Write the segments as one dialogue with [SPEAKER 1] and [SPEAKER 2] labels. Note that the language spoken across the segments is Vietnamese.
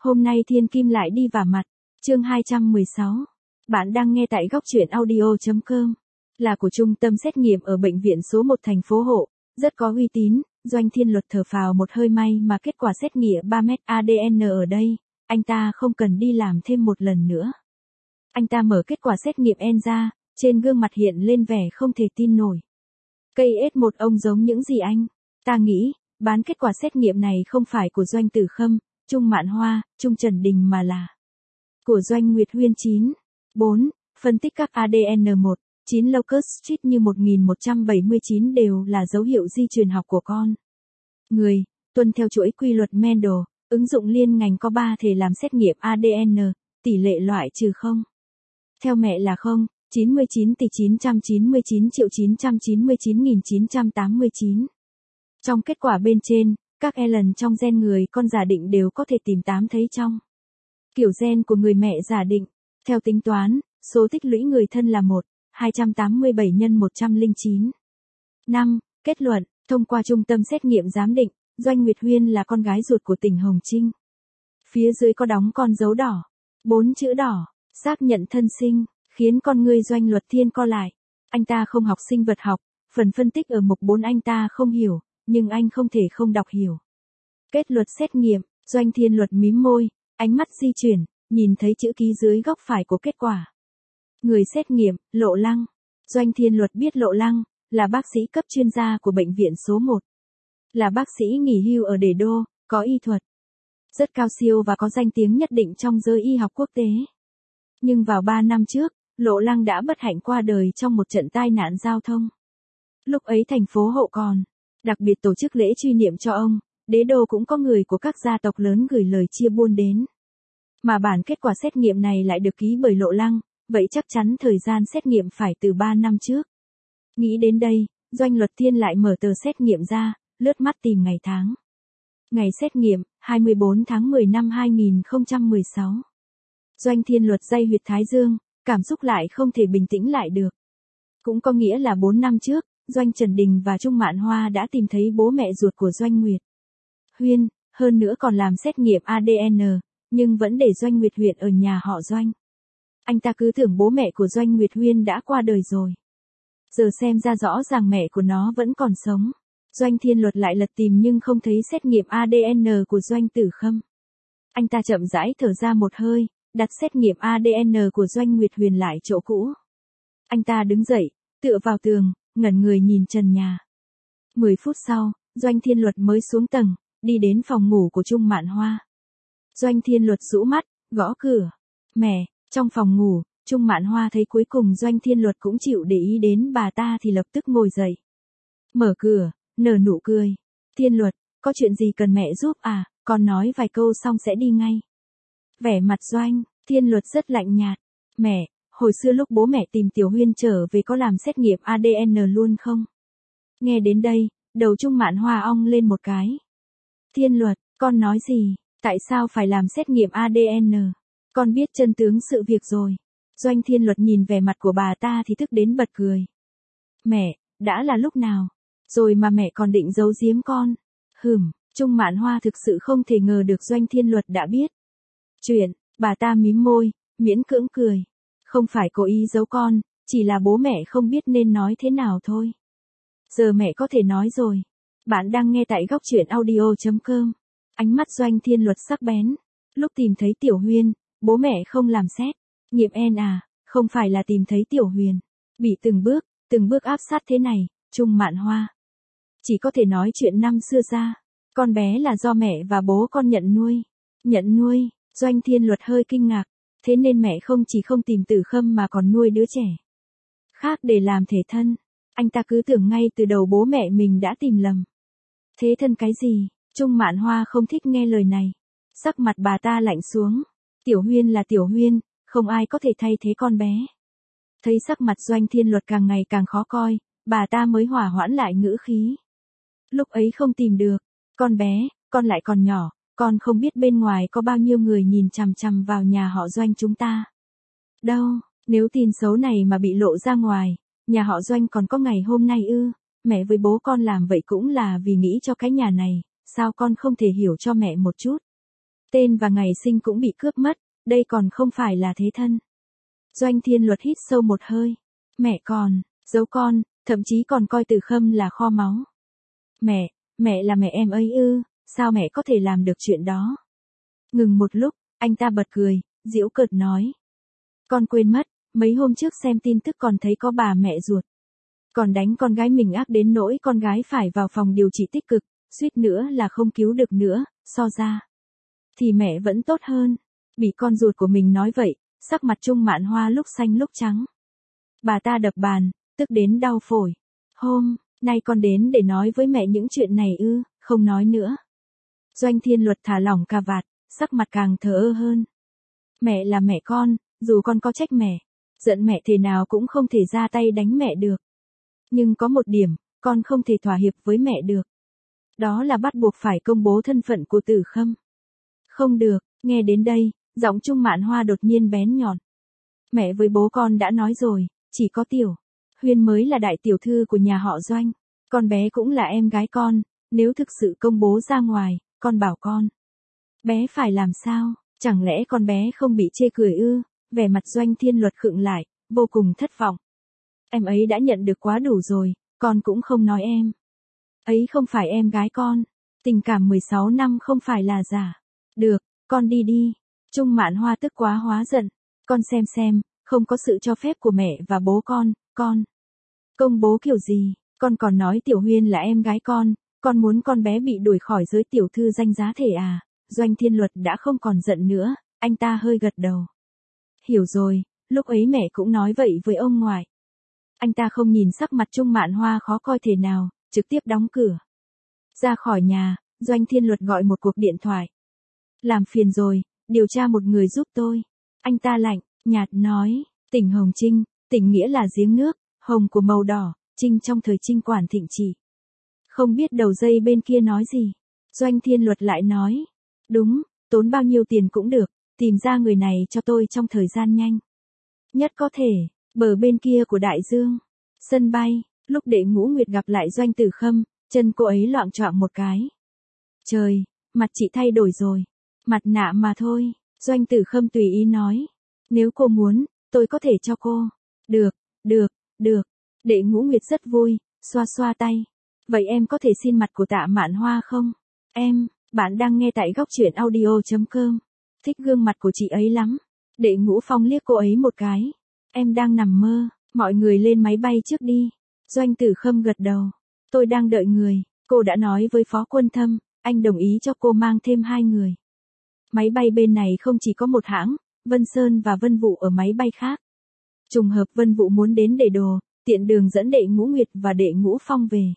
[SPEAKER 1] Hôm nay thiên kim lại đi vả mặt. Chương 216. Bạn đang nghe tại góc truyện audio.com. Là của trung tâm xét nghiệm ở bệnh viện số 1 thành phố Hộ, rất có uy tín. Doanh Thiên Luật thở phào một hơi, may mà kết quả xét nghiệm 3 mét ADN ở đây, anh ta không cần đi làm thêm một lần nữa. Anh ta mở kết quả xét nghiệm N ra, trên gương mặt hiện lên vẻ không thể tin nổi. Cây S1 ông giống những gì anh? Ta nghĩ, bán kết quả xét nghiệm này không phải của Doanh Tử Khâm, Trung Mạn Hoa, Trung Trần Đình mà là của Doanh Nguyệt Huyên 9. 4. Phân tích các ADN 1. 9 locus street như 1179 đều là dấu hiệu di truyền học của con người, tuân theo chuỗi quy luật Mendel, ứng dụng liên ngành có 3 thể làm xét nghiệm ADN, tỷ lệ loại trừ 0. Theo mẹ là 0, 99 tỷ 999 triệu 999.989. Trong kết quả bên trên, các lần trong gen người con giả định đều có thể tìm 8 thấy trong kiểu gen của người mẹ giả định. Theo tính toán, số tích lũy người thân là 287 x 109. 5. Kết luận, thông qua trung tâm xét nghiệm giám định, Doanh Nguyệt Huyên là con gái ruột của tỉnh Hồng Trinh. Phía dưới có đóng con dấu đỏ, 4 chữ đỏ, xác nhận thân sinh, khiến con ngươi Doanh Luật Thiên co lại. Anh ta không học sinh vật học, phần phân tích ở mục 4 anh ta không hiểu, nhưng anh không thể không đọc hiểu. Kết luật xét nghiệm, Doanh Thiên Luật mím môi, ánh mắt di chuyển, nhìn thấy chữ ký dưới góc phải của kết quả. Người xét nghiệm, Lộ Lăng. Doanh Thiên Luật biết Lộ Lăng là bác sĩ cấp chuyên gia của bệnh viện số 1. Là bác sĩ nghỉ hưu ở Đề Đô, có y thuật rất cao siêu và có danh tiếng nhất định trong giới y học quốc tế. Nhưng vào 3 năm trước, Lộ Lăng đã bất hạnh qua đời trong một trận tai nạn giao thông. Lúc ấy thành phố Hộ còn đặc biệt tổ chức lễ truy niệm cho ông, Đế Đô cũng có người của các gia tộc lớn gửi lời chia buồn đến. Mà bản kết quả xét nghiệm này lại được ký bởi Lộ Lăng, vậy chắc chắn thời gian xét nghiệm phải từ 3 năm trước. Nghĩ đến đây, Doanh Luật Thiên lại mở tờ xét nghiệm ra, lướt mắt tìm ngày tháng. Ngày xét nghiệm, 24 tháng 10 năm 2016. Doanh Thiên Luật day huyệt thái dương, cảm xúc lại không thể bình tĩnh lại được. Cũng có nghĩa là 4 năm trước, Doanh Trần Đình và Trung Mạn Hoa đã tìm thấy bố mẹ ruột của Doanh Nguyệt Huyên, hơn nữa còn làm xét nghiệm ADN, nhưng vẫn để Doanh Nguyệt Huyên ở nhà họ Doanh. Anh ta cứ tưởng bố mẹ của Doanh Nguyệt Huyên đã qua đời rồi. Giờ xem ra rõ ràng mẹ của nó vẫn còn sống. Doanh Thiên Luật lại lật tìm nhưng không thấy xét nghiệm ADN của Doanh Tử Khâm. Anh ta chậm rãi thở ra một hơi, đặt xét nghiệm ADN của Doanh Nguyệt Huyên lại chỗ cũ. Anh ta đứng dậy, tựa vào tường, ngẩn người nhìn trần nhà. 10 phút sau, Doanh Thiên Luật mới xuống tầng, đi đến phòng ngủ của Trung Mạn Hoa. Doanh Thiên Luật rũ mắt, gõ cửa. Mẹ, trong phòng ngủ, Trung Mạn Hoa thấy cuối cùng Doanh Thiên Luật cũng chịu để ý đến bà ta thì lập tức ngồi dậy. Mở cửa, nở nụ cười. Thiên Luật, có chuyện gì cần mẹ giúp à, con nói vài câu xong sẽ đi ngay. Vẻ mặt Doanh Thiên Luật rất lạnh nhạt. Mẹ, hồi xưa lúc bố mẹ tìm Tiểu Huyên trở về có làm xét nghiệm ADN luôn không? Nghe đến đây, đầu Trung Mạn Hoa ong lên một cái. Thiên Luật, con nói gì? Tại sao phải làm xét nghiệm ADN? Con biết chân tướng sự việc rồi. Doanh Thiên Luật nhìn vẻ mặt của bà ta thì tức đến bật cười. Mẹ, đã là lúc nào? Rồi mà mẹ còn định giấu giếm con. Trung Mạn Hoa thực sự không thể ngờ được Doanh Thiên Luật đã biết chuyện, bà ta mím môi, miễn cưỡng cười. Không phải cố ý giấu con, chỉ là bố mẹ không biết nên nói thế nào thôi. Giờ mẹ có thể nói rồi. Bạn đang nghe tại góc truyện audio.com. Ánh mắt Doanh Thiên Luật sắc bén. Lúc tìm thấy Tiểu Huyên, bố mẹ không làm xét nghiệm N à, không phải là tìm thấy Tiểu Huyền. Bị từng bước áp sát thế này, Trung Mạn Hoa chỉ có thể nói chuyện năm xưa ra. Con bé là do mẹ và bố con nhận nuôi. Nhận nuôi, Doanh Thiên Luật hơi kinh ngạc. Thế nên mẹ không chỉ không tìm Tử Khâm mà còn nuôi đứa trẻ khác để làm thể thân. Anh ta cứ tưởng ngay từ đầu bố mẹ mình đã tìm lầm. Thế thân cái gì? Trung Mạn Hoa không thích nghe lời này. Sắc mặt bà ta lạnh xuống. Tiểu Huyên là Tiểu Huyên, không ai có thể thay thế con bé. Thấy sắc mặt Doanh Thiên Luật càng ngày càng khó coi, bà ta mới hỏa hoãn lại ngữ khí. Lúc ấy không tìm được, con bé, con lại còn nhỏ, con không biết bên ngoài có bao nhiêu người nhìn chằm chằm vào nhà họ Doanh chúng ta. Đâu, nếu tin xấu này mà bị lộ ra ngoài, nhà họ Doanh còn có ngày hôm nay ư? Mẹ với bố con làm vậy cũng là vì nghĩ cho cái nhà này, sao con không thể hiểu cho mẹ một chút? Tên và ngày sinh cũng bị cướp mất, đây còn không phải là thế thân. Doanh Thiên Luật hít sâu một hơi. Mẹ còn, giấu con, thậm chí còn coi Từ Khâm là kho máu. Mẹ là mẹ em ấy ư, sao mẹ có thể làm được chuyện đó? Ngừng một lúc, anh ta bật cười, giễu cợt nói. Con quên mất, mấy hôm trước xem tin tức còn thấy có bà mẹ ruột. Còn đánh con gái mình ác đến nỗi con gái phải vào phòng điều trị tích cực, suýt nữa là không cứu được nữa, so ra. Thì mẹ vẫn tốt hơn. Bị con ruột của mình nói vậy, sắc mặt Trung Mạn Hoa lúc xanh lúc trắng. Bà ta đập bàn, tức đến đau phổi. Hôm nay con đến để nói với mẹ những chuyện này ư, không nói nữa. Doanh Thiên Luật thả lỏng cà vạt, sắc mặt càng thờ ơ hơn. Mẹ là mẹ con, dù con có trách mẹ, giận mẹ thế nào cũng không thể ra tay đánh mẹ được. Nhưng có một điểm, con không thể thỏa hiệp với mẹ được. Đó là bắt buộc phải công bố thân phận của Từ Khâm. Không được, nghe đến đây, giọng Trung Mạn Hoa đột nhiên bén nhọn. Mẹ với bố con đã nói rồi, chỉ có Tiểu Huyên mới là đại tiểu thư của nhà họ Doanh. Con bé cũng là em gái con, nếu thực sự công bố ra ngoài, con bảo con. Bé phải làm sao, chẳng lẽ con bé không bị chê cười ư? Vẻ mặt Doanh Thiên Luật khựng lại, vô cùng thất vọng. Em ấy đã nhận được quá đủ rồi, con cũng không nói em. Ấy không phải em gái con, tình cảm 16 năm không phải là giả. Được, con đi đi. Trung Mạn Hoa tức quá hóa giận. Con xem, không có sự cho phép của mẹ và bố con công bố kiểu gì, con còn nói Tiểu Huyên là em gái con muốn con bé bị đuổi khỏi giới tiểu thư danh giá thể à? Doanh Thiên Luật đã không còn giận nữa, anh ta hơi gật đầu. Hiểu rồi, lúc ấy mẹ cũng nói vậy với ông ngoại. Anh ta không nhìn sắc mặt Trung Mạn Hoa khó coi thế nào, trực tiếp đóng cửa. Ra khỏi nhà, Doanh Thiên Luật gọi một cuộc điện thoại. Làm phiền rồi, điều tra một người giúp tôi. Anh ta lạnh nhạt nói, tỉnh Hồng Trinh, tỉnh nghĩa là giếng nước, hồng của màu đỏ, Trinh trong thời Trinh quản thịnh trị. Không biết đầu dây bên kia nói gì. Doanh Thiên Luật lại nói, đúng, tốn bao nhiêu tiền cũng được, tìm ra người này cho tôi trong thời gian nhanh nhất có thể. Bờ bên kia của đại dương, sân bay, lúc Đệ Ngũ Nguyệt gặp lại Doanh Tử Khâm, chân cô ấy loạng choạng một cái. Trời, mặt chị thay đổi rồi. Mặt nạ mà thôi, Doanh Tử Khâm tùy ý nói. Nếu cô muốn, tôi có thể cho cô. Được. Đệ Ngũ Nguyệt rất vui, xoa xoa tay. Vậy em có thể xin mặt của Tạ Mạn Hoa không? Bạn đang nghe tại góc truyện audio.com. Thích gương mặt của chị ấy lắm. Đệ Ngũ Phong liếc cô ấy một cái. Em đang nằm mơ, mọi người lên máy bay trước đi. Doanh Tử Khâm gật đầu. Tôi đang đợi người, cô đã nói với Phó Quân Thâm, anh đồng ý cho cô mang thêm 2 người. Máy bay bên này không chỉ có một hãng, Vân Sơn và Vân Vũ ở máy bay khác. Trùng hợp Vân Vũ muốn đến để đồ, tiện đường dẫn Đệ Ngũ Nguyệt và Đệ Ngũ Phong về.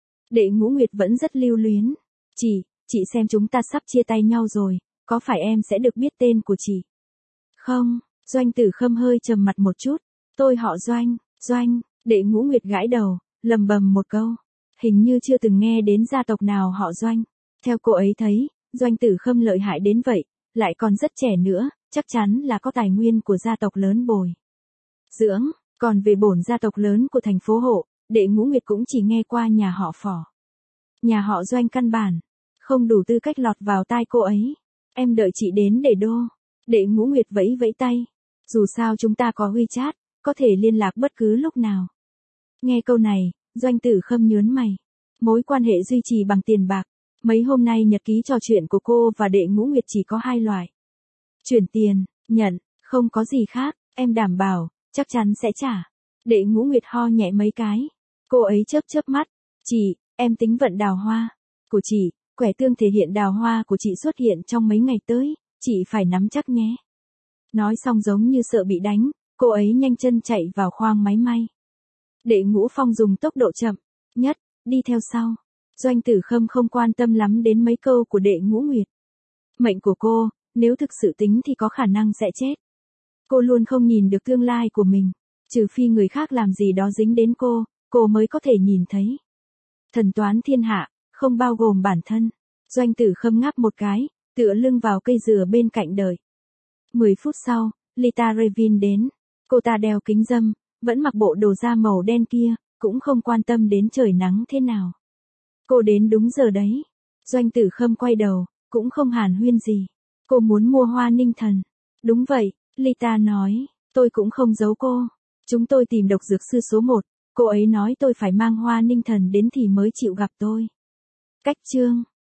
[SPEAKER 1] Đệ Ngũ Nguyệt vẫn rất lưu luyến. Chị xem chúng ta sắp chia tay nhau rồi, có phải em sẽ được biết tên của chị? Không, Doanh Tử Khâm hơi trầm mặt một chút. Tôi họ Doanh, Đệ Ngũ Nguyệt gãi đầu, lầm bầm một câu. Hình như chưa từng nghe đến gia tộc nào họ Doanh. Theo cô ấy thấy, Doanh Tử Khâm lợi hại đến vậy, lại còn rất trẻ nữa, chắc chắn là có tài nguyên của gia tộc lớn bồi dưỡng. Còn về bổn gia tộc lớn của thành phố Hộ, Đệ Ngũ Nguyệt cũng chỉ nghe qua nhà họ Phỏ. Nhà họ Doanh căn bản không đủ tư cách lọt vào tai cô ấy. Em đợi chị đến để đô. Đệ Ngũ Nguyệt vẫy vẫy tay. Dù sao chúng ta có WeChat, có thể liên lạc bất cứ lúc nào. Nghe câu này, Doanh Tử Khâm nhớn mày. Mối quan hệ duy trì bằng tiền bạc. Mấy hôm nay nhật ký trò chuyện của cô và Đệ Ngũ Nguyệt chỉ có 2 loại. Chuyển tiền, nhận, không có gì khác, em đảm bảo, chắc chắn sẽ trả. Đệ Ngũ Nguyệt ho nhẹ mấy cái. Cô ấy chớp mắt. Chị, em tính vận đào hoa của chị, quẻ tương thể hiện đào hoa của chị xuất hiện trong mấy ngày tới, chị phải nắm chắc nhé. Nói xong giống như sợ bị đánh, cô ấy nhanh chân chạy vào khoang máy may. Đệ Ngũ Phong dùng tốc độ chậm nhất, đi theo sau. Doanh Tử Khâm không quan tâm lắm đến mấy câu của Đệ Ngũ Nguyệt. Mệnh của cô, nếu thực sự tính thì có khả năng sẽ chết. Cô luôn không nhìn được tương lai của mình, trừ phi người khác làm gì đó dính đến cô mới có thể nhìn thấy. Thần toán thiên hạ, không bao gồm bản thân. Doanh Tử Khâm ngáp một cái, tựa lưng vào cây dừa bên cạnh đợi. 10 phút sau, Lita Revin đến. Cô ta đeo kính râm, vẫn mặc bộ đồ da màu đen kia, cũng không quan tâm đến trời nắng thế nào. Cô đến đúng giờ đấy. Doanh Tử Khâm quay đầu, cũng không hàn huyên gì. Cô muốn mua hoa ninh thần. Đúng vậy, Lita nói, tôi cũng không giấu cô. Chúng tôi tìm độc dược sư số 1, cô ấy nói tôi phải mang hoa ninh thần đến thì mới chịu gặp tôi. Cách chương